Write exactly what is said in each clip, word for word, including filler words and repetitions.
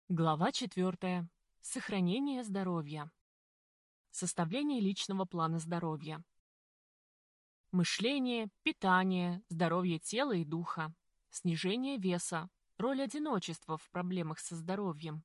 Глава четвертая. Сохранение здоровья. Составление личного плана здоровья. Мышление, питание, здоровье тела и духа, снижение веса, роль одиночества в проблемах со здоровьем.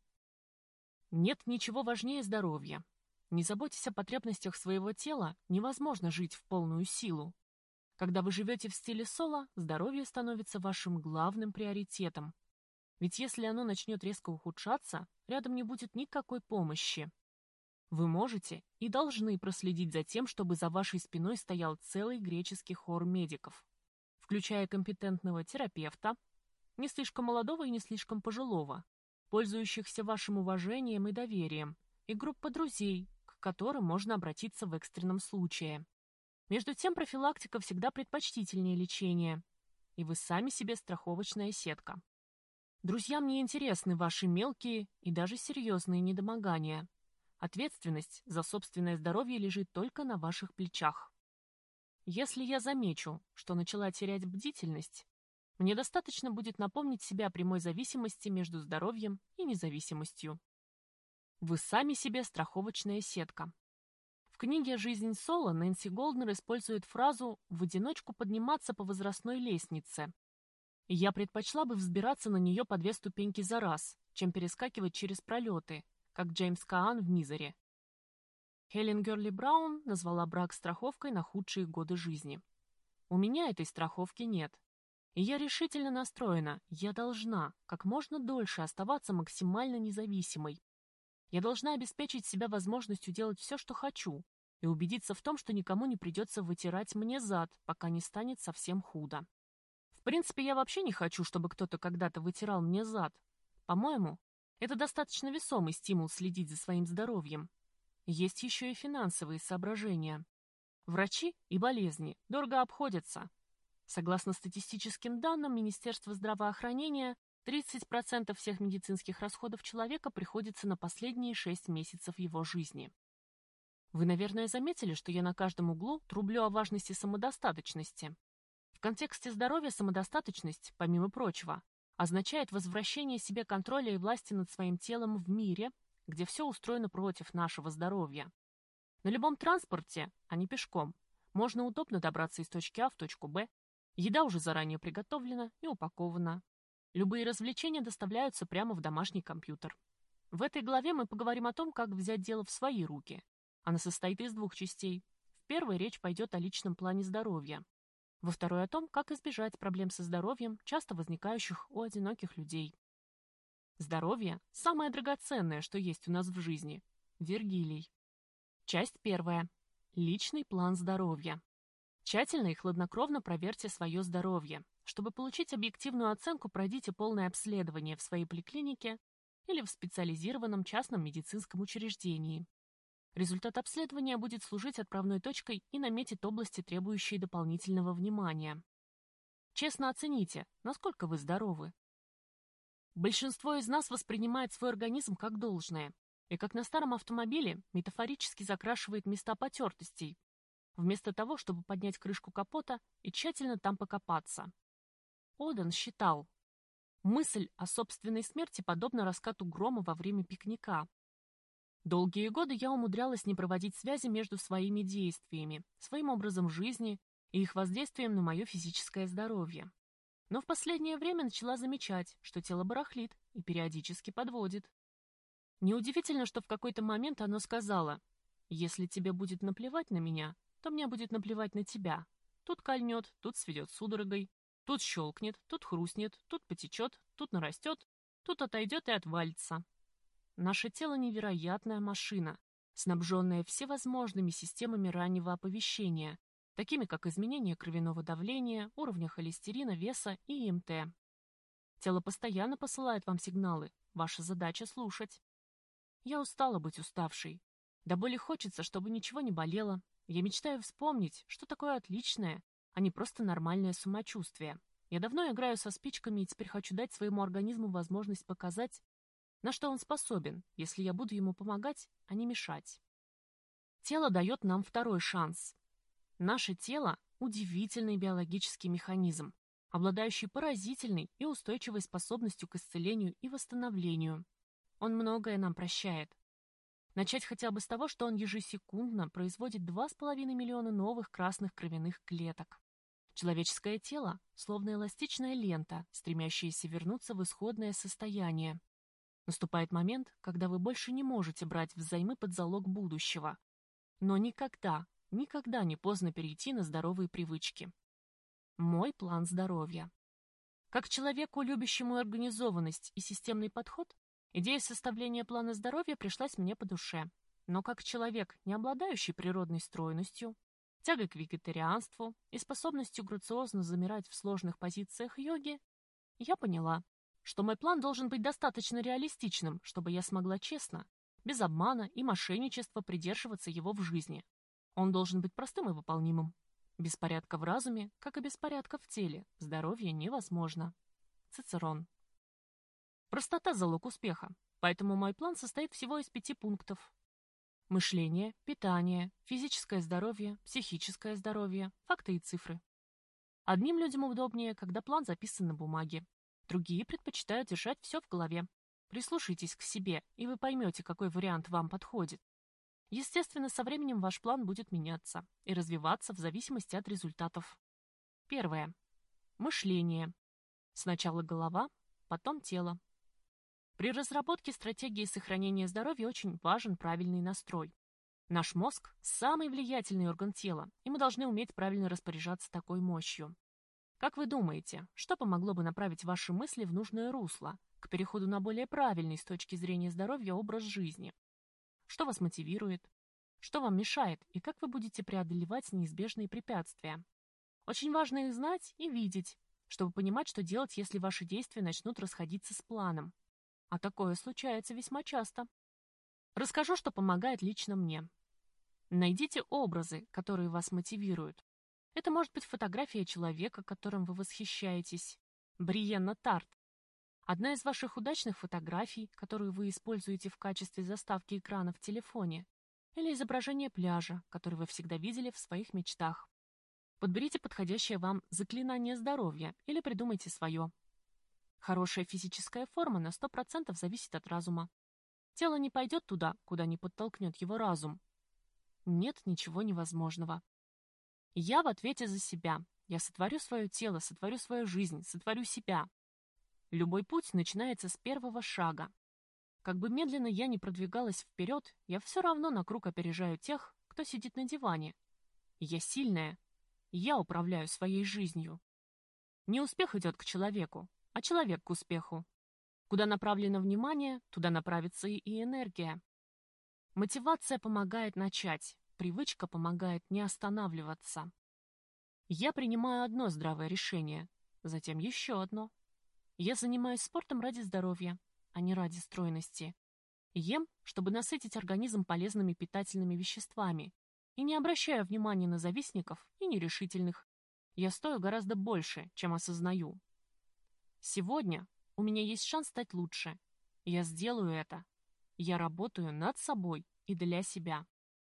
Нет ничего важнее здоровья. Не заботясь о потребностях своего тела, невозможно жить в полную силу. Когда вы живете в стиле соло, здоровье становится вашим главным приоритетом. Ведь если оно начнет резко ухудшаться, рядом не будет никакой помощи. Вы можете и должны проследить за тем, чтобы за вашей спиной стоял целый греческий хор медиков, включая компетентного терапевта, не слишком молодого и не слишком пожилого, пользующихся вашим уважением и доверием, и группа друзей, к которым можно обратиться в экстренном случае. Между тем, профилактика всегда предпочтительнее лечения, и вы сами себе страховочная сетка. Друзьям не интересны ваши мелкие и даже серьезные недомогания. Ответственность за собственное здоровье лежит только на ваших плечах. Если я замечу, что начала терять бдительность, мне достаточно будет напомнить себе о прямой зависимости между здоровьем и независимостью. Вы сами себе страховочная сетка. В книге «Жизнь соло» Нэнси Голднер использует фразу «в одиночку подниматься по возрастной лестнице». Я предпочла бы взбираться на нее по две ступеньки за раз, чем перескакивать через пролеты, как Джеймс Каан в «Мизере». Хелен Герли Браун назвала брак страховкой на худшие годы жизни. У меня этой страховки нет. И я решительно настроена, я должна как можно дольше оставаться максимально независимой. Я должна обеспечить себя возможностью делать все, что хочу, и убедиться в том, что никому не придется вытирать мне зад, пока не станет совсем худо. В принципе, я вообще не хочу, чтобы кто-то когда-то вытирал мне зад. По-моему, это достаточно весомый стимул следить за своим здоровьем. Есть еще и финансовые соображения. Врачи и болезни дорого обходятся. Согласно статистическим данным Министерства здравоохранения, тридцать процентов всех медицинских расходов человека приходится на последние шесть месяцев его жизни. Вы, наверное, заметили, что я на каждом углу трублю о важности самодостаточности. В контексте здоровья самодостаточность, помимо прочего, означает возвращение себе контроля и власти над своим телом в мире, где все устроено против нашего здоровья. На любом транспорте, а не пешком, можно удобно добраться из точки А в точку Б. Еда уже заранее приготовлена и упакована. Любые развлечения доставляются прямо в домашний компьютер. В этой главе мы поговорим о том, как взять дело в свои руки. Она состоит из двух частей. В первой речь пойдет о личном плане здоровья. Во второй о том, как избежать проблем со здоровьем, часто возникающих у одиноких людей. Здоровье – самое драгоценное, что есть у нас в жизни. Вергилий. Часть первая. Личный план здоровья. Тщательно и хладнокровно проверьте свое здоровье. Чтобы получить объективную оценку, пройдите полное обследование в своей поликлинике или в специализированном частном медицинском учреждении. Результат обследования будет служить отправной точкой и наметит области, требующие дополнительного внимания. Честно оцените, насколько вы здоровы. Большинство из нас воспринимает свой организм как должное, и как на старом автомобиле метафорически закрашивает места потертостей, вместо того, чтобы поднять крышку капота и тщательно там покопаться. Оден считал, мысль о собственной смерти подобна раскату грома во время пикника. Долгие годы я умудрялась не проводить связи между своими действиями, своим образом жизни и их воздействием на мое физическое здоровье. Но в последнее время начала замечать, что тело барахлит и периодически подводит. Неудивительно, что в какой-то момент оно сказало: «Если тебе будет наплевать на меня, то мне будет наплевать на тебя. Тут кольнет, тут сведет судорогой, тут щелкнет, тут хрустнет, тут потечет, тут нарастет, тут отойдет и отвалится». Наше тело — невероятная машина, снабженная всевозможными системами раннего оповещения, такими как изменение кровяного давления, уровня холестерина, веса и ИМТ. Тело постоянно посылает вам сигналы, ваша задача — слушать. Я устала быть уставшей. До боли хочется, чтобы ничего не болело. Я мечтаю вспомнить, что такое отличное, а не просто нормальное самочувствие. Я давно играю со спичками и теперь хочу дать своему организму возможность показать, на что он способен, если я буду ему помогать, а не мешать. Тело дает нам второй шанс. Наше тело – удивительный биологический механизм, обладающий поразительной и устойчивой способностью к исцелению и восстановлению. Он многое нам прощает. Начать хотя бы с того, что он ежесекундно производит два с половиной миллиона новых красных кровяных клеток. Человеческое тело – словно эластичная лента, стремящаяся вернуться в исходное состояние. Наступает момент, когда вы больше не можете брать взаймы под залог будущего. Но никогда, никогда не поздно перейти на здоровые привычки. Мой план здоровья. Как человеку, любящему организованность и системный подход, идея составления плана здоровья пришлась мне по душе. Но как человек, не обладающий природной стройностью, тягой к вегетарианству и способностью грациозно замирать в сложных позициях йоги, я поняла, что мой план должен быть достаточно реалистичным, чтобы я смогла честно, без обмана и мошенничества придерживаться его в жизни. Он должен быть простым и выполнимым. Беспорядка в разуме, как и беспорядка в теле, здоровье невозможно. Цицерон. Простота – залог успеха, поэтому мой план состоит всего из пяти пунктов. Мышление, питание, физическое здоровье, психическое здоровье, факты и цифры. Одним людям удобнее, когда план записан на бумаге. Другие предпочитают держать все в голове. Прислушайтесь к себе, и вы поймете, какой вариант вам подходит. Естественно, со временем ваш план будет меняться и развиваться в зависимости от результатов. Первое. Мышление. Сначала голова, потом тело. При разработке стратегии сохранения здоровья очень важен правильный настрой. Наш мозг – самый влиятельный орган тела, и мы должны уметь правильно распоряжаться такой мощью. Как вы думаете, что помогло бы направить ваши мысли в нужное русло, к переходу на более правильный с точки зрения здоровья образ жизни? Что вас мотивирует? Что вам мешает и как вы будете преодолевать неизбежные препятствия? Очень важно их знать и видеть, чтобы понимать, что делать, если ваши действия начнут расходиться с планом. А такое случается весьма часто. Расскажу, что помогает лично мне. Найдите образы, которые вас мотивируют. Это может быть фотография человека, которым вы восхищаетесь. Бриенна Тарт. Одна из ваших удачных фотографий, которую вы используете в качестве заставки экрана в телефоне. Или изображение пляжа, который вы всегда видели в своих мечтах. Подберите подходящее вам заклинание здоровья или придумайте свое. Хорошая физическая форма на сто процентов зависит от разума. Тело не пойдет туда, куда не подтолкнет его разум. Нет ничего невозможного. Я в ответе за себя. Я сотворю свое тело, сотворю свою жизнь, сотворю себя. Любой путь начинается с первого шага. Как бы медленно я ни продвигалась вперед, я все равно на круг опережаю тех, кто сидит на диване. Я сильная. Я управляю своей жизнью. Не успех идет к человеку, а человек к успеху. Куда направлено внимание, туда направится и энергия. Мотивация помогает начать, привычка помогает не останавливаться. Я принимаю одно здравое решение, затем еще одно. Я занимаюсь спортом ради здоровья, а не ради стройности. Ем, чтобы насытить организм полезными питательными веществами, и не обращаю внимания на завистников и нерешительных. Я стою гораздо больше, чем осознаю. Сегодня у меня есть шанс стать лучше. Я сделаю это. Я работаю над собой и для себя.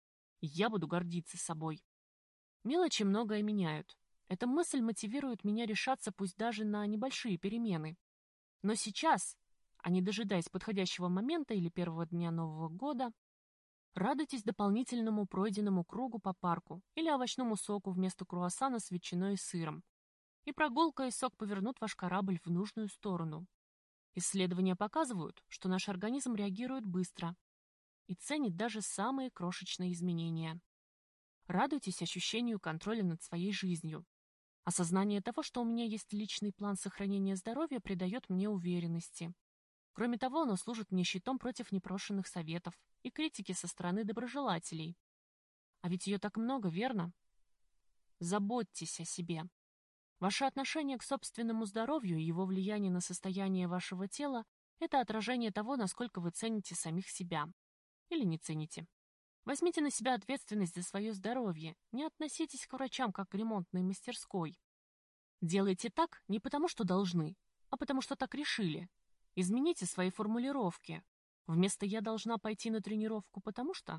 Я буду гордиться собой. Мелочи многое меняют. Эта мысль мотивирует меня решаться пусть даже на небольшие перемены. Но сейчас, а не дожидаясь подходящего момента или первого дня Нового года, радуйтесь дополнительному пройденному кругу по парку или овощному соку вместо круассана с ветчиной и сыром. И прогулка и сок повернут ваш корабль в нужную сторону. Исследования показывают, что наш организм реагирует быстро и ценит даже самые крошечные изменения. Радуйтесь ощущению контроля над своей жизнью. Осознание того, что у меня есть личный план сохранения здоровья, придает мне уверенности. Кроме того, оно служит мне щитом против непрошенных советов и критики со стороны доброжелателей. А ведь ее так много, верно? Заботьтесь о себе. Ваше отношение к собственному здоровью и его влияние на состояние вашего тела – это отражение того, насколько вы цените самих себя. Или не цените. Возьмите на себя ответственность за свое здоровье, не относитесь к врачам как к ремонтной мастерской. Делайте так не потому, что должны, а потому, что так решили. Измените свои формулировки. Вместо «я должна пойти на тренировку, потому что…»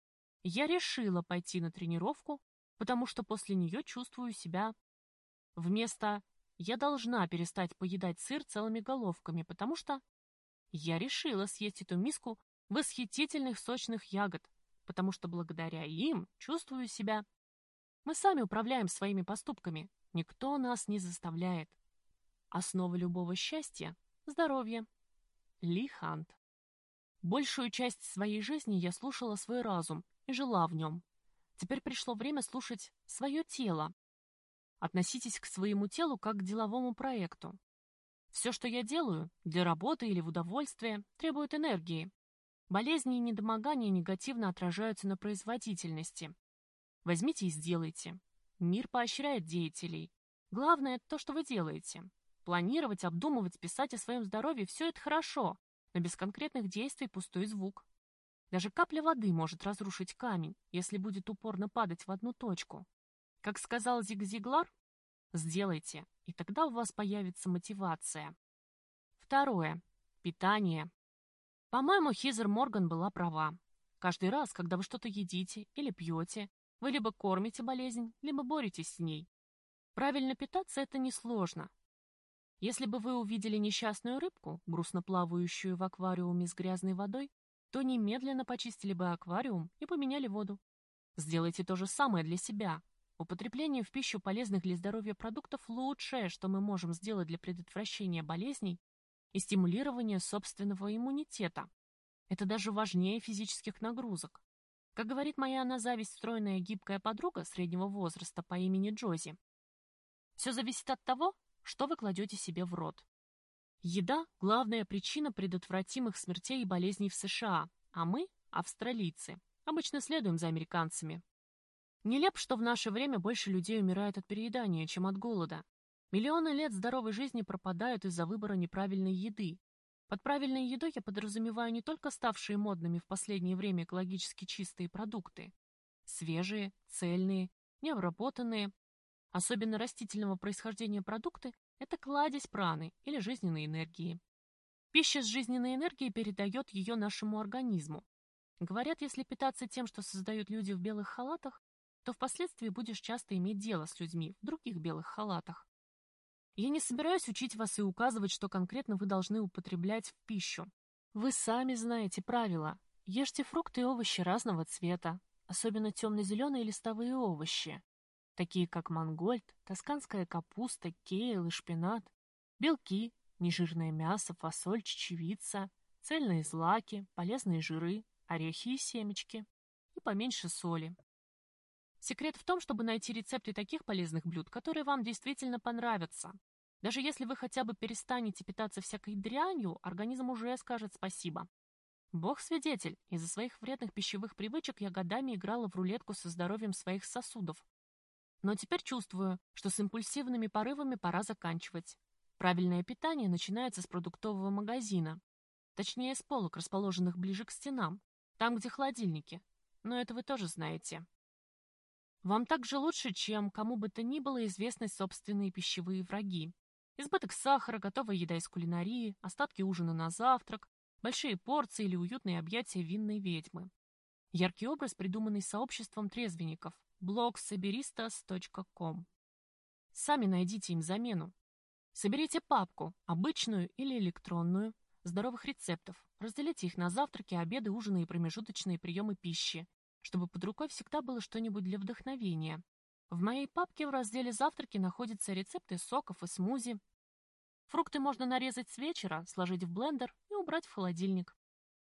Я решила пойти на тренировку, потому что после нее чувствую себя. Вместо «я должна перестать поедать сыр целыми головками, потому что…» Я решила съесть эту миску восхитительных сочных ягод, потому что благодаря им чувствую себя. Мы сами управляем своими поступками, никто нас не заставляет. Основа любого счастья – здоровье. Ли Хант. Большую часть своей жизни я слушала свой разум и жила в нем. Теперь пришло время слушать свое тело. Относитесь к своему телу как к деловому проекту. Все, что я делаю, для работы или в удовольствие, требует энергии. Болезни и недомогания негативно отражаются на производительности. Возьмите и сделайте. Мир поощряет деятелей. Главное то, что вы делаете. Планировать, обдумывать, писать о своем здоровье – все это хорошо, но без конкретных действий пустой звук. Даже капля воды может разрушить камень, если будет упорно падать в одну точку. Как сказал Зиг Зиглар, сделайте, и тогда у вас появится мотивация. Второе. Питание. По-моему, Хизер Морган была права. Каждый раз, когда вы что-то едите или пьете, вы либо кормите болезнь, либо боретесь с ней. Правильно питаться – это несложно. Если бы вы увидели несчастную рыбку, грустно плавающую в аквариуме с грязной водой, то немедленно почистили бы аквариум и поменяли воду. Сделайте то же самое для себя. Употребление в пищу полезных для здоровья продуктов – лучшее, что мы можем сделать для предотвращения болезней и стимулирования собственного иммунитета. Это даже важнее физических нагрузок. Как говорит моя на зависть стройная гибкая подруга среднего возраста по имени Джози, все зависит от того, что вы кладете себе в рот. Еда – главная причина предотвратимых смертей и болезней в США, а мы, австралийцы, обычно следуем за американцами. Нелепо, что в наше время больше людей умирает от переедания, чем от голода. Миллионы лет здоровой жизни пропадают из-за выбора неправильной еды. Под правильной едой я подразумеваю не только ставшие модными в последнее время экологически чистые продукты. Свежие, цельные, необработанные, особенно растительного происхождения продукты – это кладезь праны или жизненной энергии. Пища с жизненной энергией передает ее нашему организму. Говорят, если питаться тем, что создают люди в белых халатах, то впоследствии будешь часто иметь дело с людьми в других белых халатах. Я не собираюсь учить вас и указывать, что конкретно вы должны употреблять в пищу. Вы сами знаете правила. Ешьте фрукты и овощи разного цвета, особенно темно-зеленые листовые овощи, такие как мангольд, тосканская капуста, кейл и шпинат, белки, нежирное мясо, фасоль, чечевица, цельные злаки, полезные жиры, орехи и семечки, и поменьше соли. Секрет в том, чтобы найти рецепты таких полезных блюд, которые вам действительно понравятся. Даже если вы хотя бы перестанете питаться всякой дрянью, организм уже скажет спасибо. Бог свидетель, из-за своих вредных пищевых привычек я годами играла в рулетку со здоровьем своих сосудов. Но теперь чувствую, что с импульсивными порывами пора заканчивать. Правильное питание начинается с продуктового магазина. Точнее, с полок, расположенных ближе к стенам, там, где холодильники. Но это вы тоже знаете. Вам также лучше, чем кому бы то ни было известны собственные пищевые враги. Избыток сахара, готовая еда из кулинарии, остатки ужина на завтрак, большие порции или уютные объятия винной ведьмы. Яркий образ, придуманный сообществом трезвенников. блог соберистас точка ком. Сами найдите им замену. Соберите папку, обычную или электронную, здоровых рецептов. Разделите их на завтраки, обеды, ужины и промежуточные приемы пищи, чтобы под рукой всегда было что-нибудь для вдохновения. В моей папке в разделе «Завтраки» находятся рецепты соков и смузи. Фрукты можно нарезать с вечера, сложить в блендер и убрать в холодильник.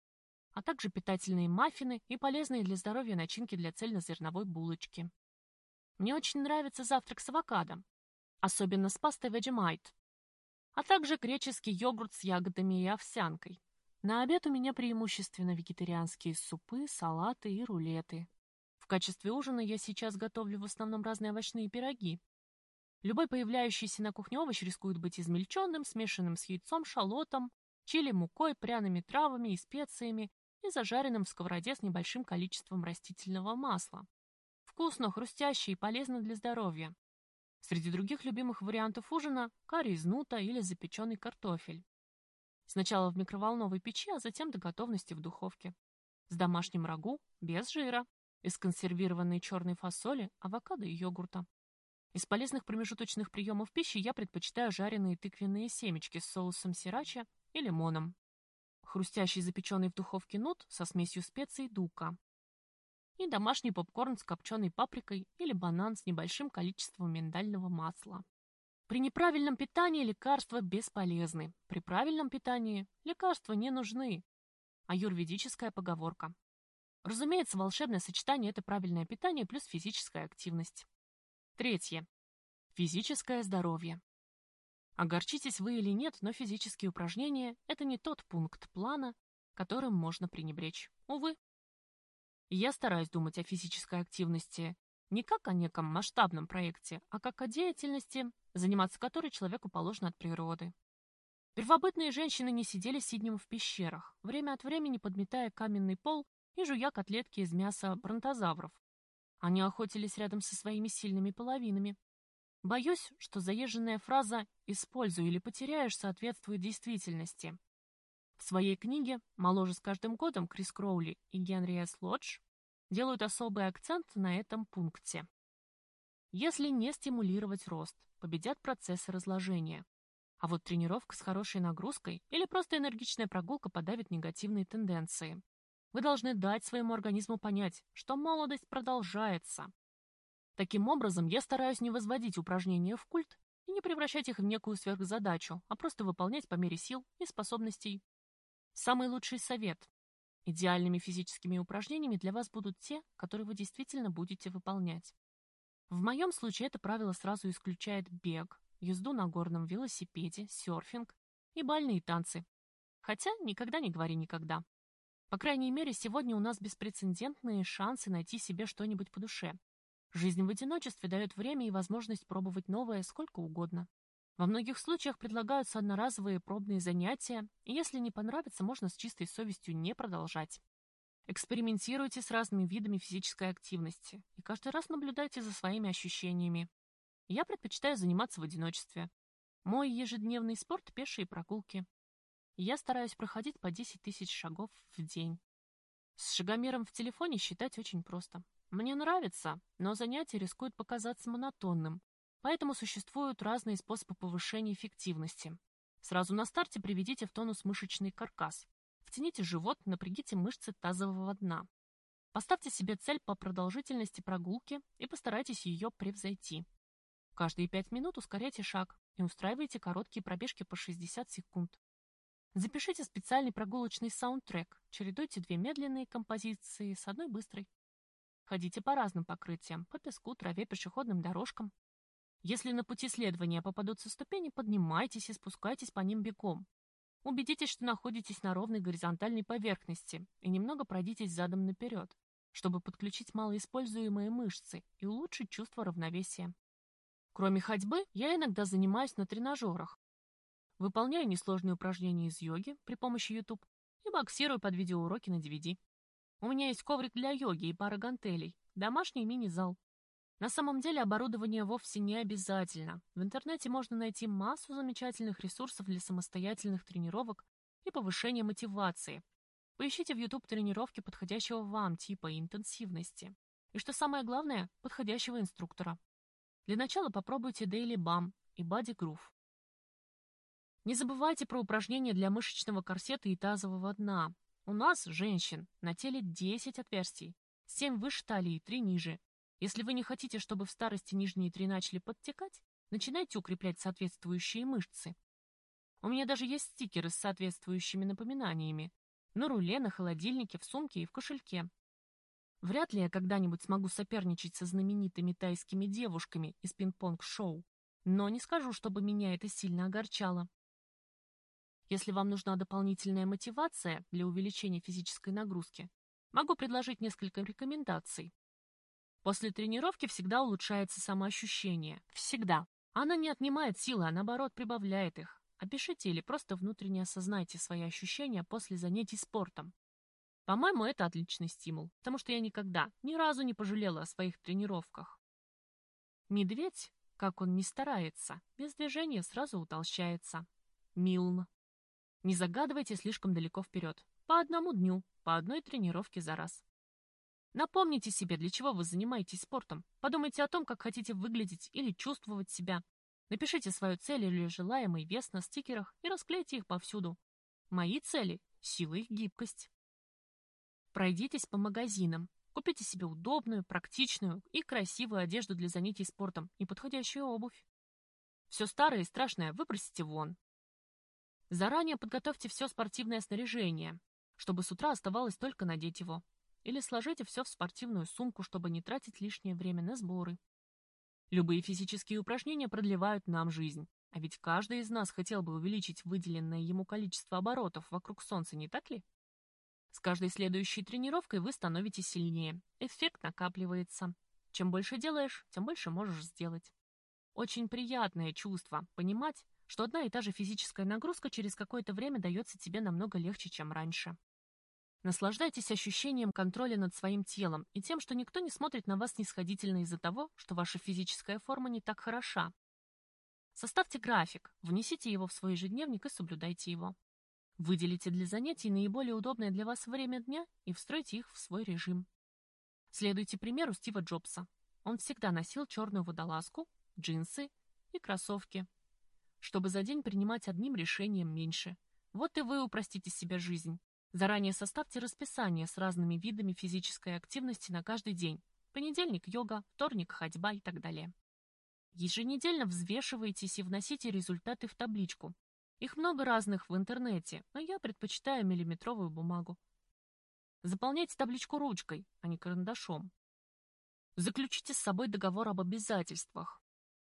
А также питательные маффины и полезные для здоровья начинки для цельнозерновой булочки. Мне очень нравится завтрак с авокадо, особенно с пастой Vegemite, а также греческий йогурт с ягодами и овсянкой. На обед у меня преимущественно вегетарианские супы, салаты и рулеты. В качестве ужина я сейчас готовлю в основном разные овощные пироги. Любой появляющийся на кухне овощ рискует быть измельченным, смешанным с яйцом, шалотом, чили, мукой, пряными травами и специями и зажаренным в сковороде с небольшим количеством растительного масла. Вкусно, хрустяще и полезно для здоровья. Среди других любимых вариантов ужина – карри из нута или запеченный картофель. Сначала в микроволновой печи, а затем до готовности в духовке. С домашним рагу, без жира, из консервированной черной фасоли, авокадо и йогурта. Из полезных промежуточных приемов пищи я предпочитаю жареные тыквенные семечки с соусом сирача и лимоном. хрустящий запеченный в духовке нут со смесью специй дука и домашний попкорн с копченой паприкой или банан с небольшим количеством миндального масла. При неправильном питании лекарства бесполезны. При правильном питании лекарства не нужны. Аюрведическая поговорка. Разумеется, волшебное сочетание – это правильное питание плюс физическая активность. Третье. Физическое здоровье. Огорчитесь вы или нет, но физические упражнения – это не тот пункт плана, которым можно пренебречь. Увы. Я стараюсь думать о физической активности не как о неком масштабном проекте, а как о деятельности, заниматься которой человеку положено от природы. Первобытные женщины не сидели сиднем в пещерах, время от времени подметая каменный пол и жуя котлетки из мяса бронтозавров. Они охотились рядом со своими сильными половинами. Боюсь, что заезженная фраза «используй или потеряешь» соответствует действительности. В своей книге «Моложе с каждым годом» Крис Кроули и Генри С. Лодж делают особый акцент на этом пункте. Если не стимулировать рост, победят процессы разложения. А вот тренировка с хорошей нагрузкой или просто энергичная прогулка подавит негативные тенденции. Вы должны дать своему организму понять, что молодость продолжается. Таким образом, я стараюсь не возводить упражнения в культ и не превращать их в некую сверхзадачу, а просто выполнять по мере сил и способностей. Самый лучший совет. Идеальными физическими упражнениями для вас будут те, которые вы действительно будете выполнять. В моем случае это правило сразу исключает бег, езду на горном велосипеде, серфинг и бальные танцы. Хотя никогда не говори никогда. По крайней мере, сегодня у нас беспрецедентные шансы найти себе что-нибудь по душе. Жизнь в одиночестве дает время и возможность пробовать новое сколько угодно. Во многих случаях предлагаются одноразовые пробные занятия, и если не понравится, можно с чистой совестью не продолжать. Экспериментируйте с разными видами физической активности и каждый раз наблюдайте за своими ощущениями. Я предпочитаю заниматься в одиночестве. Мой ежедневный спорт – пешие прогулки. Я стараюсь проходить по десять тысяч шагов в день. С шагомером в телефоне считать очень просто. Мне нравится, но занятие рискует показаться монотонным, поэтому существуют разные способы повышения эффективности. Сразу на старте приведите в тонус мышечный каркас. Втяните живот, напрягите мышцы тазового дна. Поставьте себе цель по продолжительности прогулки и постарайтесь ее превзойти. Каждые пять минут ускоряйте шаг и устраивайте короткие пробежки по шестьдесят секунд. Запишите специальный прогулочный саундтрек, чередуйте две медленные композиции с одной быстрой. Ходите по разным покрытиям, по песку, траве, пешеходным дорожкам. Если на пути следования попадутся ступени, поднимайтесь и спускайтесь по ним бегом. Убедитесь, что находитесь на ровной горизонтальной поверхности и немного пройдитесь задом наперед, чтобы подключить малоиспользуемые мышцы и улучшить чувство равновесия. Кроме ходьбы, я иногда занимаюсь на тренажерах. Выполняю несложные упражнения из йоги при помощи YouTube и боксирую под видеоуроки на ди ви ди. У меня есть коврик для йоги и пара гантелей, домашний мини-зал. На самом деле оборудование вовсе не обязательно. В интернете можно найти массу замечательных ресурсов для самостоятельных тренировок и повышения мотивации. Поищите в YouTube тренировки подходящего вам типа и интенсивности. И что самое главное, подходящего инструктора. Для начала попробуйте Daily Bum и Body Groove. Не забывайте про упражнения для мышечного корсета и тазового дна. У нас, женщин, на теле десять отверстий, семь выше талии и три ниже. Если вы не хотите, чтобы в старости нижние три начали подтекать, начинайте укреплять соответствующие мышцы. У меня даже есть стикеры с соответствующими напоминаниями. На руле, на холодильнике, в сумке и в кошельке. Вряд ли я когда-нибудь смогу соперничать со знаменитыми тайскими девушками из пинг-понг-шоу, но не скажу, чтобы меня это сильно огорчало. Если вам нужна дополнительная мотивация для увеличения физической нагрузки, могу предложить несколько рекомендаций. После тренировки всегда улучшается самоощущение. Всегда. Она не отнимает силы, а наоборот прибавляет их. Опишите или просто внутренне осознайте свои ощущения после занятий спортом. По-моему, это отличный стимул, потому что я никогда, ни разу не пожалела о своих тренировках. Медведь, как он ни старается, без движения сразу утолщается. Милн. Не загадывайте слишком далеко вперед. По одному дню, по одной тренировке за раз. Напомните себе, для чего вы занимаетесь спортом. Подумайте о том, как хотите выглядеть или чувствовать себя. Напишите свою цель или желаемый вес на стикерах и расклейте их повсюду. Мои цели сила и гибкость. Пройдитесь по магазинам. Купите себе удобную, практичную и красивую одежду для занятий спортом и подходящую обувь. Все старое и страшное выбросите вон. Заранее подготовьте все спортивное снаряжение, чтобы с утра оставалось только надеть его. Или сложите все в спортивную сумку, чтобы не тратить лишнее время на сборы. Любые физические упражнения продлевают нам жизнь. А ведь каждый из нас хотел бы увеличить выделенное ему количество оборотов вокруг Солнца, не так ли? С каждой следующей тренировкой вы становитесь сильнее. Эффект накапливается. Чем больше делаешь, тем больше можешь сделать. Очень приятное чувство понимать, что одна и та же физическая нагрузка через какое-то время дается тебе намного легче, чем раньше. Наслаждайтесь ощущением контроля над своим телом и тем, что никто не смотрит на вас снисходительно из-за того, что ваша физическая форма не так хороша. Составьте график, внесите его в свой ежедневник и соблюдайте его. Выделите для занятий наиболее удобное для вас время дня и встройте их в свой режим. Следуйте примеру Стива Джобса. Он всегда носил черную водолазку, джинсы и кроссовки, чтобы за день принимать одним решением меньше. Вот и вы упростите себе жизнь. Заранее составьте расписание с разными видами физической активности на каждый день. Понедельник – йога, вторник – ходьба и так далее. Еженедельно взвешивайтесь и вносите результаты в табличку. Их много разных в интернете, но я предпочитаю миллиметровую бумагу. Заполняйте табличку ручкой, а не карандашом. Заключите с собой договор об обязательствах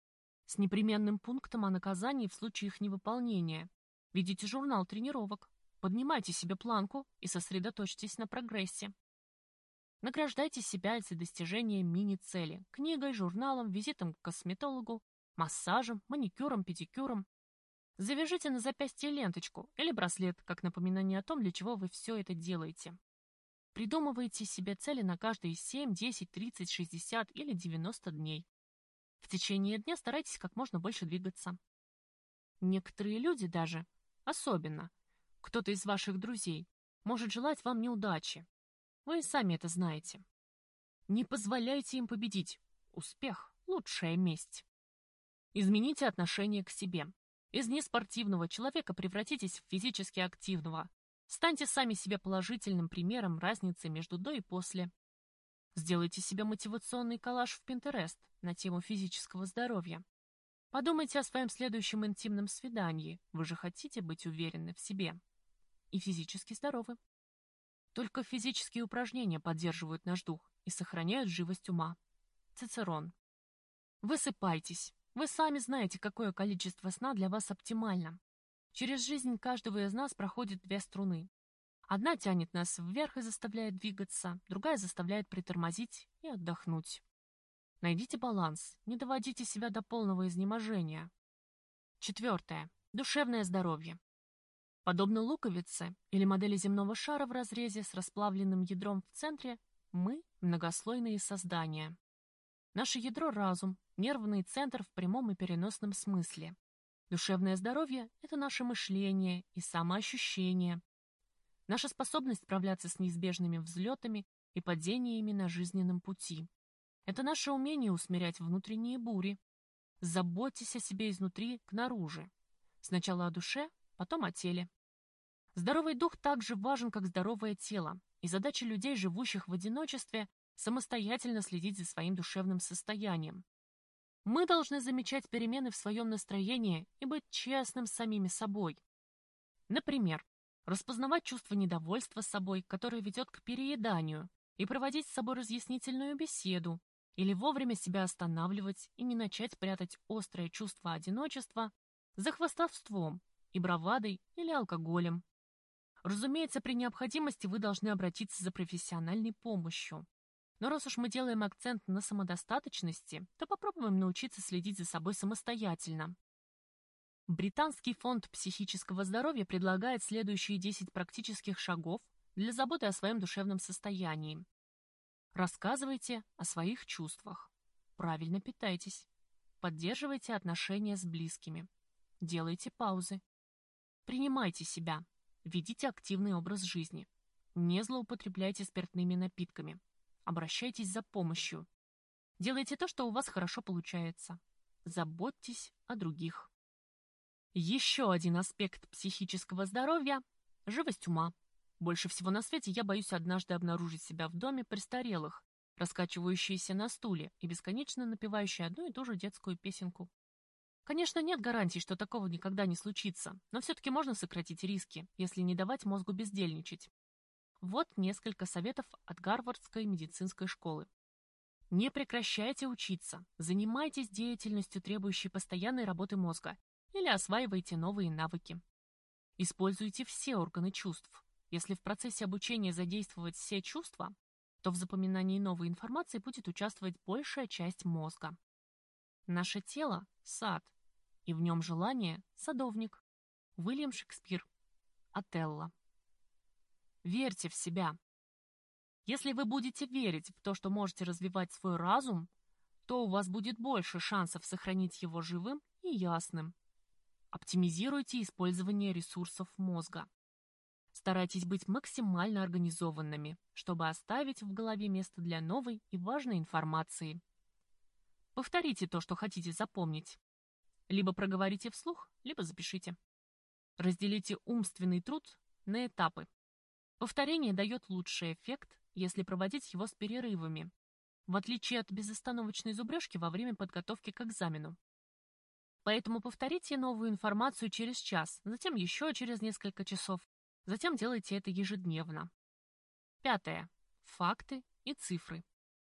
с непременным пунктом о наказании в случае их невыполнения. Ведите журнал тренировок. Поднимайте себе планку и сосредоточьтесь на прогрессе. Награждайте себя за достижение мини-цели – книгой, журналом, визитом к косметологу, массажем, маникюром, педикюром. Завяжите на запястье ленточку или браслет, как напоминание о том, для чего вы все это делаете. Придумывайте себе цели на каждые семь, десять, тридцать, шестьдесят или девяносто дней. В течение дня старайтесь как можно больше двигаться. Некоторые люди даже, особенно кто-то из ваших друзей, может желать вам неудачи. Вы и сами это знаете. Не позволяйте им победить. Успех – лучшая месть. Измените отношение к себе. Из неспортивного человека превратитесь в физически активного. Станьте сами себе положительным примером разницы между до и после. Сделайте себе мотивационный коллаж в Pinterest на тему физического здоровья. Подумайте о своем следующем интимном свидании. Вы же хотите быть уверены в себе и физически здоровы. Только физические упражнения поддерживают наш дух и сохраняют живость ума. Цицерон. Высыпайтесь. Вы сами знаете, какое количество сна для вас оптимально. Через жизнь каждого из нас проходит две струны. Одна тянет нас вверх и заставляет двигаться, другая заставляет притормозить и отдохнуть. Найдите баланс, не доводите себя до полного изнеможения. Четвертое. Душевное здоровье. Подобно луковице или модели земного шара в разрезе с расплавленным ядром в центре, мы – многослойные создания. Наше ядро – разум, нервный центр в прямом и переносном смысле. Душевное здоровье – это наше мышление и самоощущение, наша способность справляться с неизбежными взлетами и падениями на жизненном пути. Это наше умение усмирять внутренние бури. Заботьтесь о себе изнутри к наружу. Сначала о душе, потом о теле. Здоровый дух так же важен, как здоровое тело, и задача людей, живущих в одиночестве, самостоятельно следить за своим душевным состоянием. Мы должны замечать перемены в своем настроении и быть честным с самими собой. Например, распознавать чувство недовольства собой, которое ведет к перееданию, и проводить с собой разъяснительную беседу, или вовремя себя останавливать и не начать прятать острое чувство одиночества за хвастовством и бравадой или алкоголем. Разумеется, при необходимости вы должны обратиться за профессиональной помощью. Но раз уж мы делаем акцент на самодостаточности, то попробуем научиться следить за собой самостоятельно. Британский фонд психического здоровья предлагает следующие десять практических шагов для заботы о своем душевном состоянии. Рассказывайте о своих чувствах. Правильно питайтесь. Поддерживайте отношения с близкими. Делайте паузы. Принимайте себя. Ведите активный образ жизни. Не злоупотребляйте спиртными напитками. Обращайтесь за помощью. Делайте то, что у вас хорошо получается. Заботьтесь о других. Еще один аспект психического здоровья – живость ума. Больше всего на свете я боюсь однажды обнаружить себя в доме престарелых, раскачивающиеся на стуле и бесконечно напевающие одну и ту же детскую песенку. Конечно, нет гарантий, что такого никогда не случится, но все-таки можно сократить риски, если не давать мозгу бездельничать. Вот несколько советов от Гарвардской медицинской школы. Не прекращайте учиться, занимайтесь деятельностью, требующей постоянной работы мозга, или осваивайте новые навыки. Используйте все органы чувств. Если в процессе обучения задействовать все чувства, то в запоминании новой информации будет участвовать большая часть мозга. Наше тело – сад, и в нем желание – садовник. Уильям Шекспир. Отелло. Верьте в себя. Если вы будете верить в то, что можете развивать свой разум, то у вас будет больше шансов сохранить его живым и ясным. Оптимизируйте использование ресурсов мозга. Старайтесь быть максимально организованными, чтобы оставить в голове место для новой и важной информации. Повторите то, что хотите запомнить. Либо проговорите вслух, либо запишите. Разделите умственный труд на этапы. Повторение дает лучший эффект, если проводить его с перерывами, в отличие от безостановочной зубрежки во время подготовки к экзамену. Поэтому повторите новую информацию через час, затем еще через несколько часов, затем делайте это ежедневно. Пятое. Факты и цифры.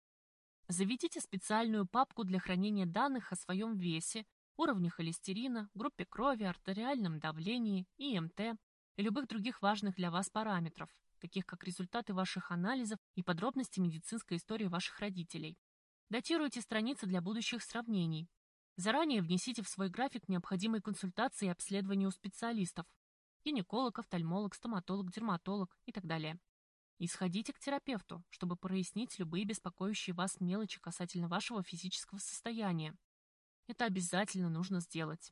Заведите специальную папку для хранения данных о своем весе, уровне холестерина, группе крови, артериальном давлении, И М Т и любых других важных для вас параметров, таких как результаты ваших анализов и подробности медицинской истории ваших родителей. Датируйте страницы для будущих сравнений. Заранее внесите в свой график необходимые консультации и обследования у специалистов – гинеколог, офтальмолог, стоматолог, дерматолог и так далее. И сходите к терапевту, чтобы прояснить любые беспокоящие вас мелочи касательно вашего физического состояния. Это обязательно нужно сделать.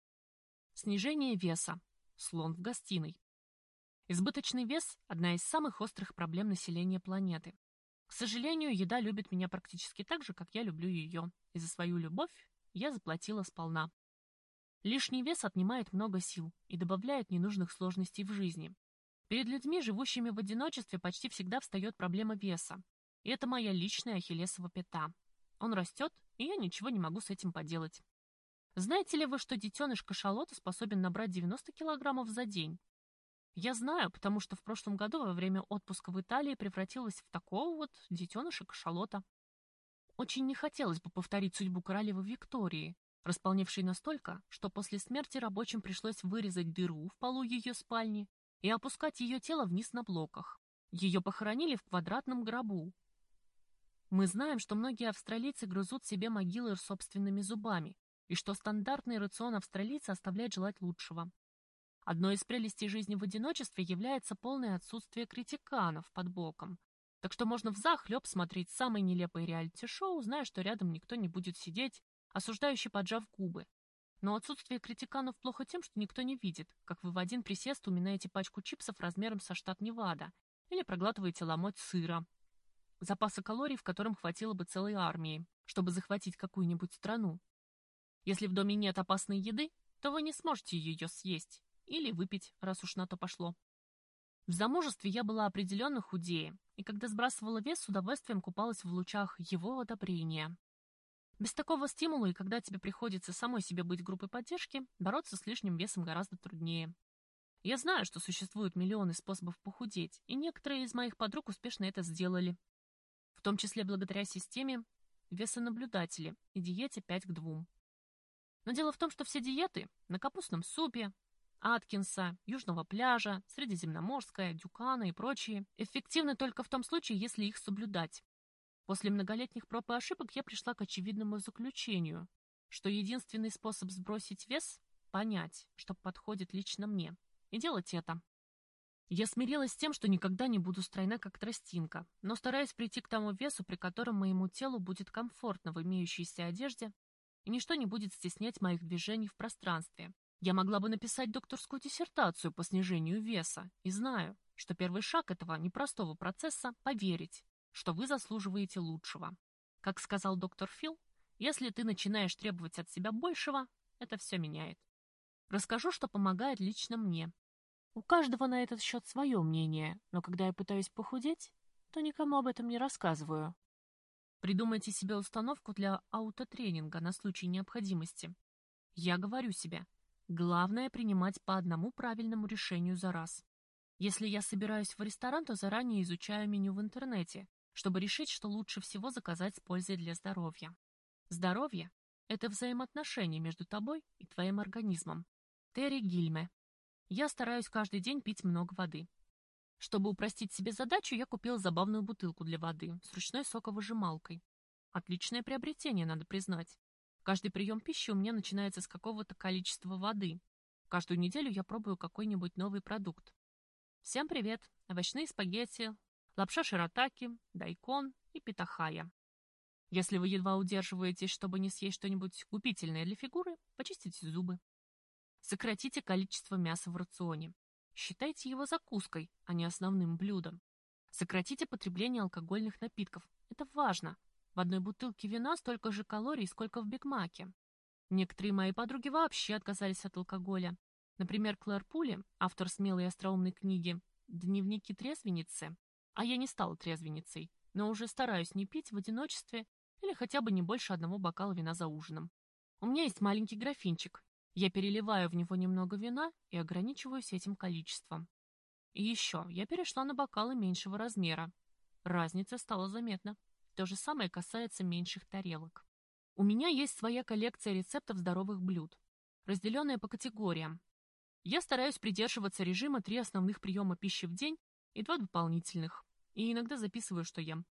Снижение веса. Слон в гостиной. Избыточный вес – одна из самых острых проблем населения планеты. К сожалению, еда любит меня практически так же, как я люблю ее, и за свою любовь я заплатила сполна. Лишний вес отнимает много сил и добавляет ненужных сложностей в жизни. Перед людьми, живущими в одиночестве, почти всегда встает проблема веса. И это моя личная ахиллесова пята. Он растет, и я ничего не могу с этим поделать. Знаете ли вы, что детеныш кашалота способен набрать девяносто килограммов за день? Я знаю, потому что в прошлом году во время отпуска в Италии превратилась в такого вот детеныша кашалота. Очень не хотелось бы повторить судьбу королевы Виктории, располневшей настолько, что после смерти рабочим пришлось вырезать дыру в полу ее спальни и опускать ее тело вниз на блоках. Ее похоронили в квадратном гробу. Мы знаем, что многие австралийцы грызут себе могилы собственными зубами, и что стандартный рацион австралийца оставляет желать лучшего. Одной из прелестей жизни в одиночестве является полное отсутствие критиканов под боком. Так что можно взахлеб смотреть самые нелепые реалити-шоу, зная, что рядом никто не будет сидеть, осуждающий поджав губы. Но отсутствие критиканов плохо тем, что никто не видит, как вы в один присест уминаете пачку чипсов размером со штат Невада или проглатываете ломоть сыра, запасы калорий в котором хватило бы целой армии, чтобы захватить какую-нибудь страну. Если в доме нет опасной еды, то вы не сможете ее съесть или выпить, раз уж на то пошло. В замужестве я была определенно худее, и когда сбрасывала вес, с удовольствием купалась в лучах его одобрения. Без такого стимула, и когда тебе приходится самой себе быть группой поддержки, бороться с лишним весом гораздо труднее. Я знаю, что существуют миллионы способов похудеть, и некоторые из моих подруг успешно это сделали. В том числе благодаря системе весонаблюдателя и диете пять к двум. Но дело в том, что все диеты на капустном супе, Аткинса, Южного пляжа, Средиземноморская, Дюкана и прочие эффективны только в том случае, если их соблюдать. После многолетних проб и ошибок я пришла к очевидному заключению, что единственный способ сбросить вес – понять, что подходит лично мне, и делать это. Я смирилась с тем, что никогда не буду стройна, как тростинка, но стараюсь прийти к тому весу, при котором моему телу будет комфортно в имеющейся одежде, и ничто не будет стеснять моих движений в пространстве. Я могла бы написать докторскую диссертацию по снижению веса, и знаю, что первый шаг этого непростого процесса – поверить, что вы заслуживаете лучшего. Как сказал доктор Фил, если ты начинаешь требовать от себя большего, это все меняет. Расскажу, что помогает лично мне. У каждого на этот счет свое мнение, но когда я пытаюсь похудеть, то никому об этом не рассказываю. Придумайте себе установку для аутотренинга на случай необходимости. Я говорю себе, главное принимать по одному правильному решению за раз. Если я собираюсь в ресторан, то заранее изучаю меню в интернете, чтобы решить, что лучше всего заказать с пользой для здоровья. Здоровье – это взаимоотношения между тобой и твоим организмом. Терри Гильме. Я стараюсь каждый день пить много воды. Чтобы упростить себе задачу, я купил забавную бутылку для воды с ручной соковыжималкой. Отличное приобретение, надо признать. Каждый прием пищи у меня начинается с какого-то количества воды. Каждую неделю я пробую какой-нибудь новый продукт. Всем привет! Овощные спагетти, лапша ширатаки, дайкон и питахая. Если вы едва удерживаетесь, чтобы не съесть что-нибудь губительное для фигуры, почистите зубы. Сократите количество мяса в рационе. Считайте его закуской, а не основным блюдом. Сократите потребление алкогольных напитков. Это важно. В одной бутылке вина столько же калорий, сколько в Биг Маке. Некоторые мои подруги вообще отказались от алкоголя. Например, Клэр Пули, автор смелой и остроумной книги «Дневники трезвенницы», а я не стала трезвенницей, но уже стараюсь не пить в одиночестве или хотя бы не больше одного бокала вина за ужином. У меня есть маленький графинчик. Я переливаю в него немного вина и ограничиваюсь этим количеством. И еще, я перешла на бокалы меньшего размера. Разница стала заметна. То же самое касается меньших тарелок. У меня есть своя коллекция рецептов здоровых блюд, разделенная по категориям. Я стараюсь придерживаться режима три основных приема пищи в день и два дополнительных, и иногда записываю, что ем.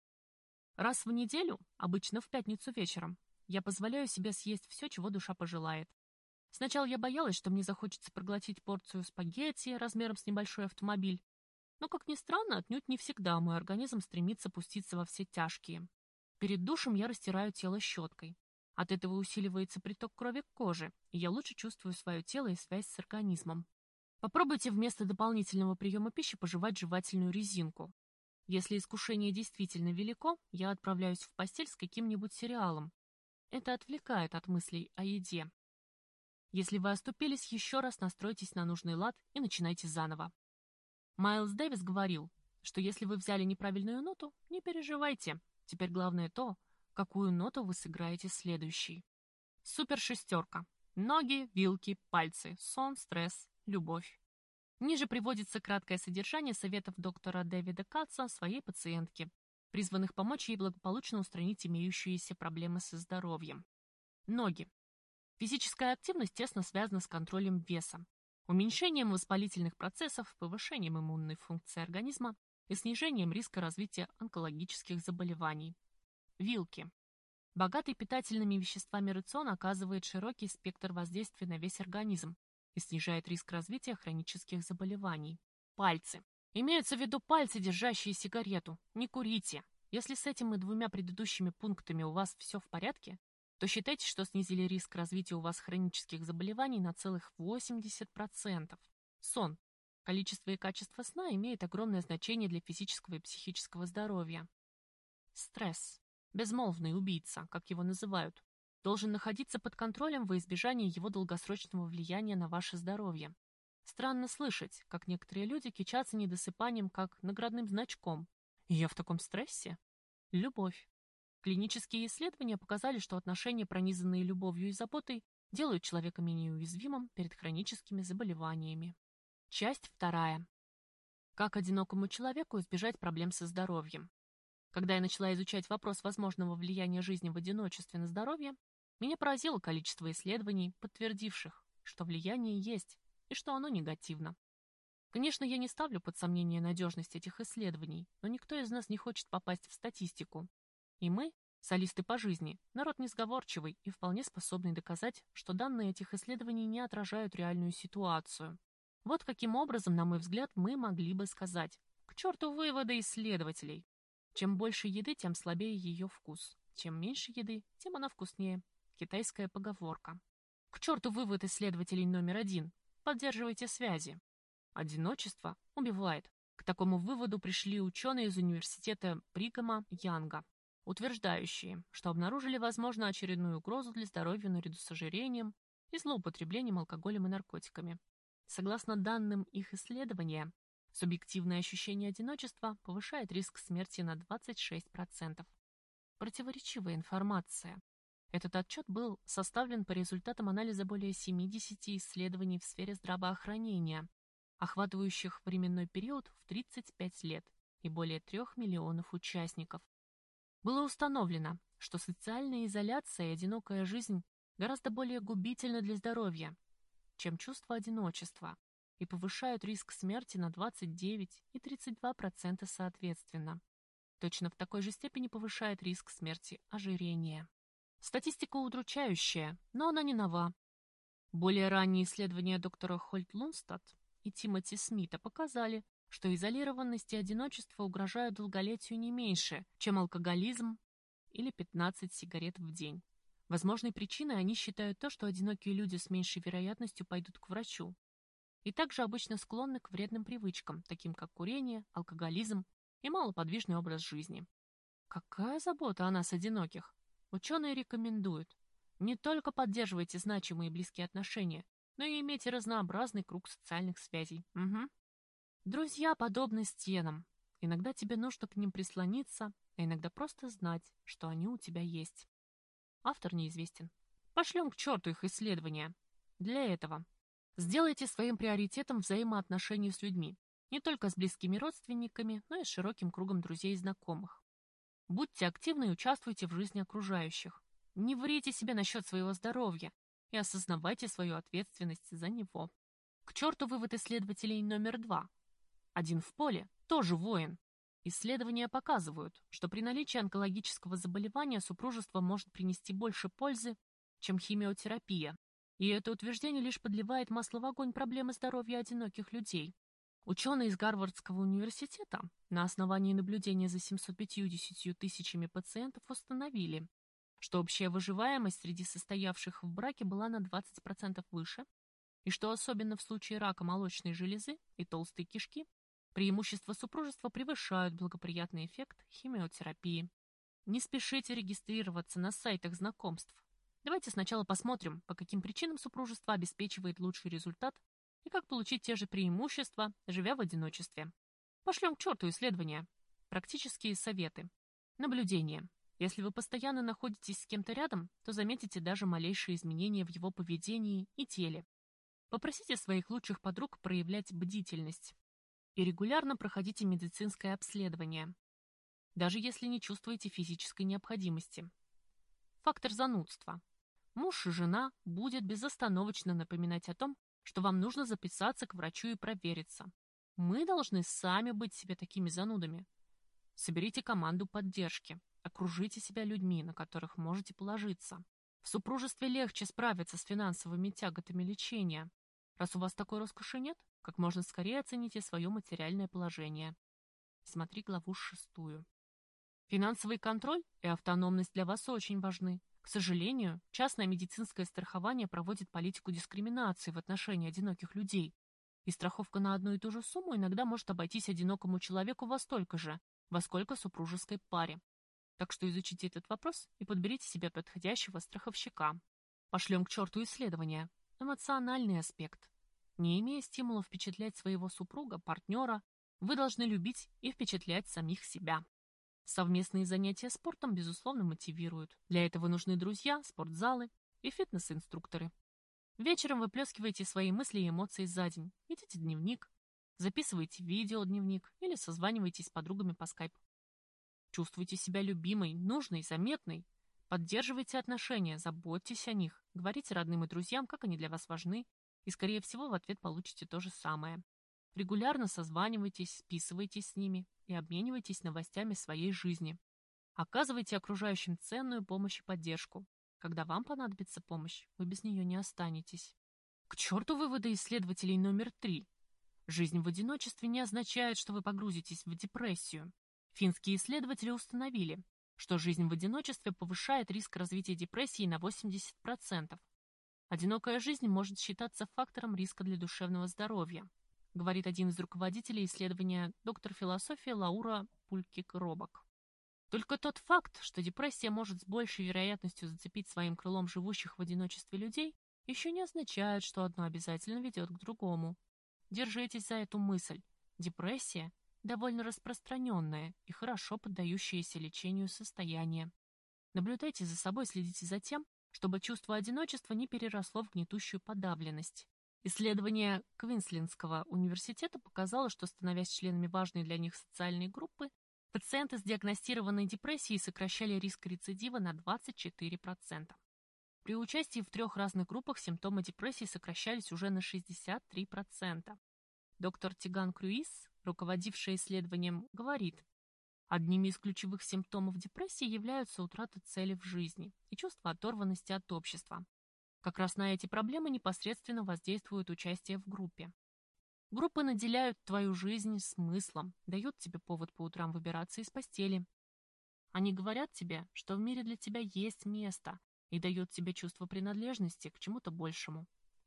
Раз в неделю, обычно в пятницу вечером, я позволяю себе съесть все, чего душа пожелает. Сначала я боялась, что мне захочется проглотить порцию спагетти размером с небольшой автомобиль, но, как ни странно, отнюдь не всегда мой организм стремится пуститься во все тяжкие. Перед душем я растираю тело щеткой. От этого усиливается приток крови к коже, и я лучше чувствую свое тело и связь с организмом. Попробуйте вместо дополнительного приема пищи пожевать жевательную резинку. Если искушение действительно велико, я отправляюсь в постель с каким-нибудь сериалом. Это отвлекает от мыслей о еде. Если вы оступились, еще раз настройтесь на нужный лад и начинайте заново. Майлз Дэвис говорил, что если вы взяли неправильную ноту, не переживайте. Теперь главное то, какую ноту вы сыграете следующей. Супер шестерка. Ноги, вилки, пальцы, сон, стресс, любовь. Ниже приводится краткое содержание советов доктора Дэвида Катца своей пациентке, призванных помочь ей благополучно устранить имеющиеся проблемы со здоровьем. Ноги. Физическая активность тесно связана с контролем веса, уменьшением воспалительных процессов, повышением иммунной функции организма и снижением риска развития онкологических заболеваний. Вилки. Богатый питательными веществами рацион оказывает широкий спектр воздействия на весь организм и снижает риск развития хронических заболеваний. Пальцы. Имеются в виду пальцы, держащие сигарету. Не курите. Если с этими двумя предыдущими пунктами у вас все в порядке, то считайте, что снизили риск развития у вас хронических заболеваний на целых восемьдесят процентов. Сон. Количество и качество сна имеет огромное значение для физического и психического здоровья. Стресс. Безмолвный убийца, как его называют, должен находиться под контролем во избежание его долгосрочного влияния на ваше здоровье. Странно слышать, как некоторые люди кичатся недосыпанием как наградным значком. И я в таком стрессе? Любовь. Клинические исследования показали, что отношения, пронизанные любовью и заботой, делают человека менее уязвимым перед хроническими заболеваниями. Часть вторая. Как одинокому человеку избежать проблем со здоровьем? Когда я начала изучать вопрос возможного влияния жизни в одиночестве на здоровье, меня поразило количество исследований, подтвердивших, что влияние есть и что оно негативно. Конечно, я не ставлю под сомнение надежность этих исследований, но никто из нас не хочет попасть в статистику. И мы, солисты по жизни, народ несговорчивый и вполне способный доказать, что данные этих исследований не отражают реальную ситуацию. Вот каким образом, на мой взгляд, мы могли бы сказать: к черту выводы исследователей! Чем больше еды, тем слабее ее вкус. Чем меньше еды, тем она вкуснее. Китайская поговорка. К черту вывод исследователей номер один. Поддерживайте связи. Одиночество убивает. К такому выводу пришли ученые из университета Бригама Янга, утверждающие, что обнаружили, возможно, очередную угрозу для здоровья наряду с ожирением и злоупотреблением алкоголем и наркотиками. Согласно данным их исследования, субъективное ощущение одиночества повышает риск смерти на двадцать шесть процентов. Противоречивая информация. Этот отчет был составлен по результатам анализа более семидесяти исследований в сфере здравоохранения, охватывающих временной период в тридцать пять лет и более трех миллионов участников. Было установлено, что социальная изоляция и одинокая жизнь гораздо более губительны для здоровья, чем чувство одиночества, и повышают риск смерти на двадцать девять и тридцать два процента соответственно. Точно в такой же степени повышает риск смерти ожирение. Статистика удручающая, но она не нова. Более ранние исследования доктора Хольт-Лунстад и Тимоти Смита показали, что изолированность и одиночество угрожают долголетию не меньше, чем алкоголизм или пятнадцать сигарет в день. Возможной причиной они считают то, что одинокие люди с меньшей вероятностью пойдут к врачу и также обычно склонны к вредным привычкам, таким как курение, алкоголизм и малоподвижный образ жизни. Какая забота о нас, одиноких! Ученые рекомендуют: не только поддерживайте значимые и близкие отношения, но и имейте разнообразный круг социальных связей. Угу. Друзья подобны стенам. Иногда тебе нужно к ним прислониться, а иногда просто знать, что они у тебя есть. Автор неизвестен. Пошлем к черту их исследования. Для этого сделайте своим приоритетом взаимоотношения с людьми, не только с близкими родственниками, но и с широким кругом друзей и знакомых. Будьте активны и участвуйте в жизни окружающих. Не врите себе насчет своего здоровья и осознавайте свою ответственность за него. К черту вывод исследователей номер два. Один в поле тоже воин. Исследования показывают, что при наличии онкологического заболевания супружество может принести больше пользы, чем химиотерапия. И это утверждение лишь подливает масло в огонь проблемы здоровья одиноких людей. Ученые из Гарвардского университета на основании наблюдения за семьюстами пятьюдесятью тысячами пациентов установили, что общая выживаемость среди состоявших в браке была на двадцать процентов выше, и что особенно в случае рака молочной железы и толстой кишки преимущества супружества превышают благоприятный эффект химиотерапии. Не спешите регистрироваться на сайтах знакомств. Давайте сначала посмотрим, по каким причинам супружество обеспечивает лучший результат и как получить те же преимущества, живя в одиночестве. Пошлем к черту исследования. Практические советы. Наблюдение. Если вы постоянно находитесь с кем-то рядом, то заметите даже малейшие изменения в его поведении и теле. Попросите своих лучших подруг проявлять бдительность и регулярно проходите медицинское обследование, даже если не чувствуете физической необходимости. Фактор занудства. Муж и жена будут безостановочно напоминать о том, что вам нужно записаться к врачу и провериться. Мы должны сами быть себе такими занудами. Соберите команду поддержки, окружите себя людьми, на которых можете положиться. В супружестве легче справиться с финансовыми тяготами лечения. Раз у вас такой роскоши нет, как можно скорее оцените свое материальное положение. Смотри главу шестую. Финансовый контроль и автономность для вас очень важны. К сожалению, частное медицинское страхование проводит политику дискриминации в отношении одиноких людей, и страховка на одну и ту же сумму иногда может обойтись одинокому человеку во столько же, во сколько супружеской паре. Так что изучите этот вопрос и подберите себе подходящего страховщика. Пошлем к черту исследования. Эмоциональный аспект. Не имея стимула впечатлять своего супруга, партнера, вы должны любить и впечатлять самих себя. Совместные занятия спортом, безусловно, мотивируют. Для этого нужны друзья, спортзалы и фитнес-инструкторы. Вечером выплескивайте свои мысли и эмоции за день. Ведите дневник, записывайте видеодневник или созванивайтесь с подругами по скайпу. Чувствуйте себя любимой, нужной, заметной. Поддерживайте отношения, заботьтесь о них, говорите родным и друзьям, как они для вас важны, и, скорее всего, в ответ получите то же самое. Регулярно созванивайтесь, списывайтесь с ними и обменивайтесь новостями своей жизни. Оказывайте окружающим ценную помощь и поддержку. Когда вам понадобится помощь, вы без нее не останетесь. К черту выводы исследователей номер три. Жизнь в одиночестве не означает, что вы погрузитесь в депрессию. Финские исследователи установили, что жизнь в одиночестве повышает риск развития депрессии на восемьдесят процентов. Одинокая жизнь может считаться фактором риска для душевного здоровья, говорит один из руководителей исследования доктор философии Лаура Пулькик-Робок. Только тот факт, что депрессия может с большей вероятностью зацепить своим крылом живущих в одиночестве людей, еще не означает, что одно обязательно ведет к другому. Держитесь за эту мысль. Депрессия – довольно распространенное и хорошо поддающееся лечению состояние. Наблюдайте за собой, следите за тем, чтобы чувство одиночества не переросло в гнетущую подавленность. Исследование Квинслендского университета показало, что, становясь членами важной для них социальной группы, пациенты с диагностированной депрессией сокращали риск рецидива на двадцать четыре процента. При участии в трех разных группах симптомы депрессии сокращались уже на шестьдесят три процента. Доктор Тиган Круиз, руководившая исследованием, говорит, одними из ключевых симптомов депрессии являются утрата цели в жизни и чувство оторванности от общества. Как раз на эти проблемы непосредственно воздействует участие в группе. Группы наделяют твою жизнь смыслом, дают тебе повод по утрам выбираться из постели. Они говорят тебе, что в мире для тебя есть место, и дают тебе чувство принадлежности к чему-то большему.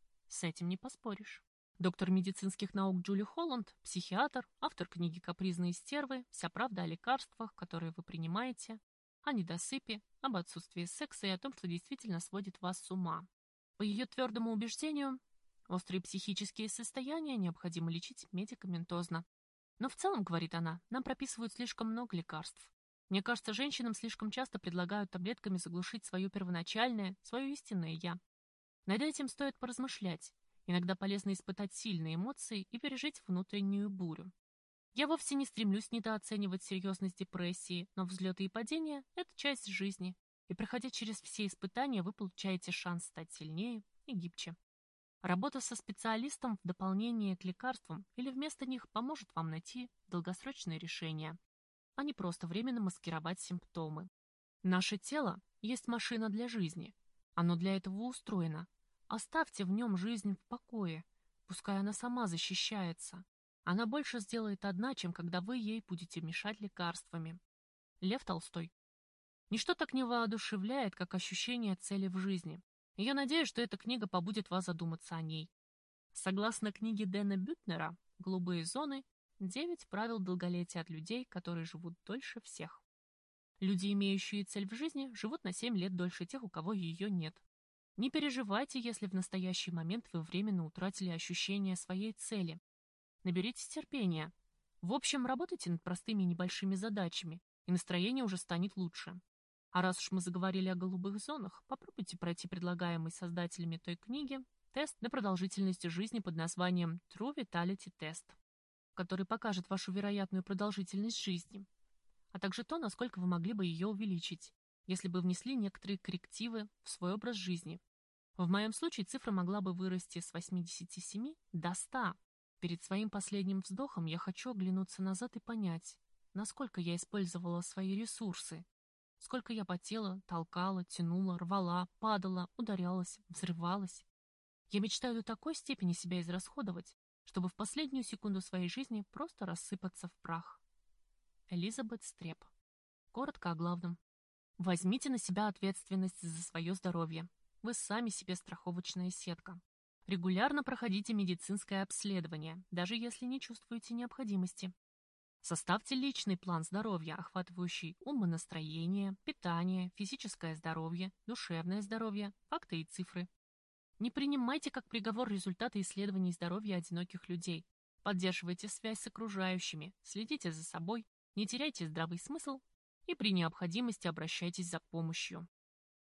С этим не поспоришь. Доктор медицинских наук Джули Холланд, психиатр, автор книги «Капризные стервы. Вся правда о лекарствах, которые вы принимаете», о недосыпе, об отсутствии секса и о том, что действительно сводит вас с ума. По ее твердому убеждению, острые психические состояния необходимо лечить медикаментозно. Но в целом, говорит она, нам прописывают слишком много лекарств. Мне кажется, женщинам слишком часто предлагают таблетками заглушить свое первоначальное, свое истинное «я». Над этим стоит поразмышлять. Иногда полезно испытать сильные эмоции и пережить внутреннюю бурю. Я вовсе не стремлюсь недооценивать серьезность депрессии, но взлеты и падения – это часть жизни, и, проходя через все испытания, вы получаете шанс стать сильнее и гибче. Работа со специалистом в дополнение к лекарствам или вместо них поможет вам найти долгосрочные решения, а не просто временно маскировать симптомы. Наше тело есть машина для жизни. Оно для этого устроено. Оставьте в нем жизнь в покое, пускай она сама защищается. Она больше сделает одна, чем когда вы ей будете мешать лекарствами. Лев Толстой. Ничто так не воодушевляет, как ощущение цели в жизни. И я надеюсь, что эта книга побудет вас задуматься о ней. Согласно книге Дэна Бютнера «Голубые зоны», девять правил долголетия от людей, которые живут дольше всех. Люди, имеющие цель в жизни, живут на семь лет дольше тех, у кого ее нет. Не переживайте, если в настоящий момент вы временно утратили ощущение своей цели. Наберитесь терпения. В общем, работайте над простыми и небольшими задачами, и настроение уже станет лучше. А раз уж мы заговорили о голубых зонах, попробуйте пройти предлагаемый создателями той книги тест на продолжительность жизни под названием True Vitality Test, который покажет вашу вероятную продолжительность жизни, а также то, насколько вы могли бы ее увеличить, если бы внесли некоторые коррективы в свой образ жизни. В моем случае цифра могла бы вырасти с восьмидесяти семи до ста. Перед своим последним вздохом я хочу оглянуться назад и понять, насколько я использовала свои ресурсы, сколько я потела, толкала, тянула, рвала, падала, ударялась, взрывалась. Я мечтаю до такой степени себя израсходовать, чтобы в последнюю секунду своей жизни просто рассыпаться в прах. Элизабет Стреп. Коротко о главном. Возьмите на себя ответственность за свое здоровье. Вы сами себе страховочная сетка. Регулярно проходите медицинское обследование, даже если не чувствуете необходимости. Составьте личный план здоровья, охватывающий умонастроение, питание, физическое здоровье, душевное здоровье, факты и цифры. Не принимайте как приговор результаты исследований здоровья одиноких людей. Поддерживайте связь с окружающими, следите за собой, не теряйте здравый смысл и при необходимости обращайтесь за помощью.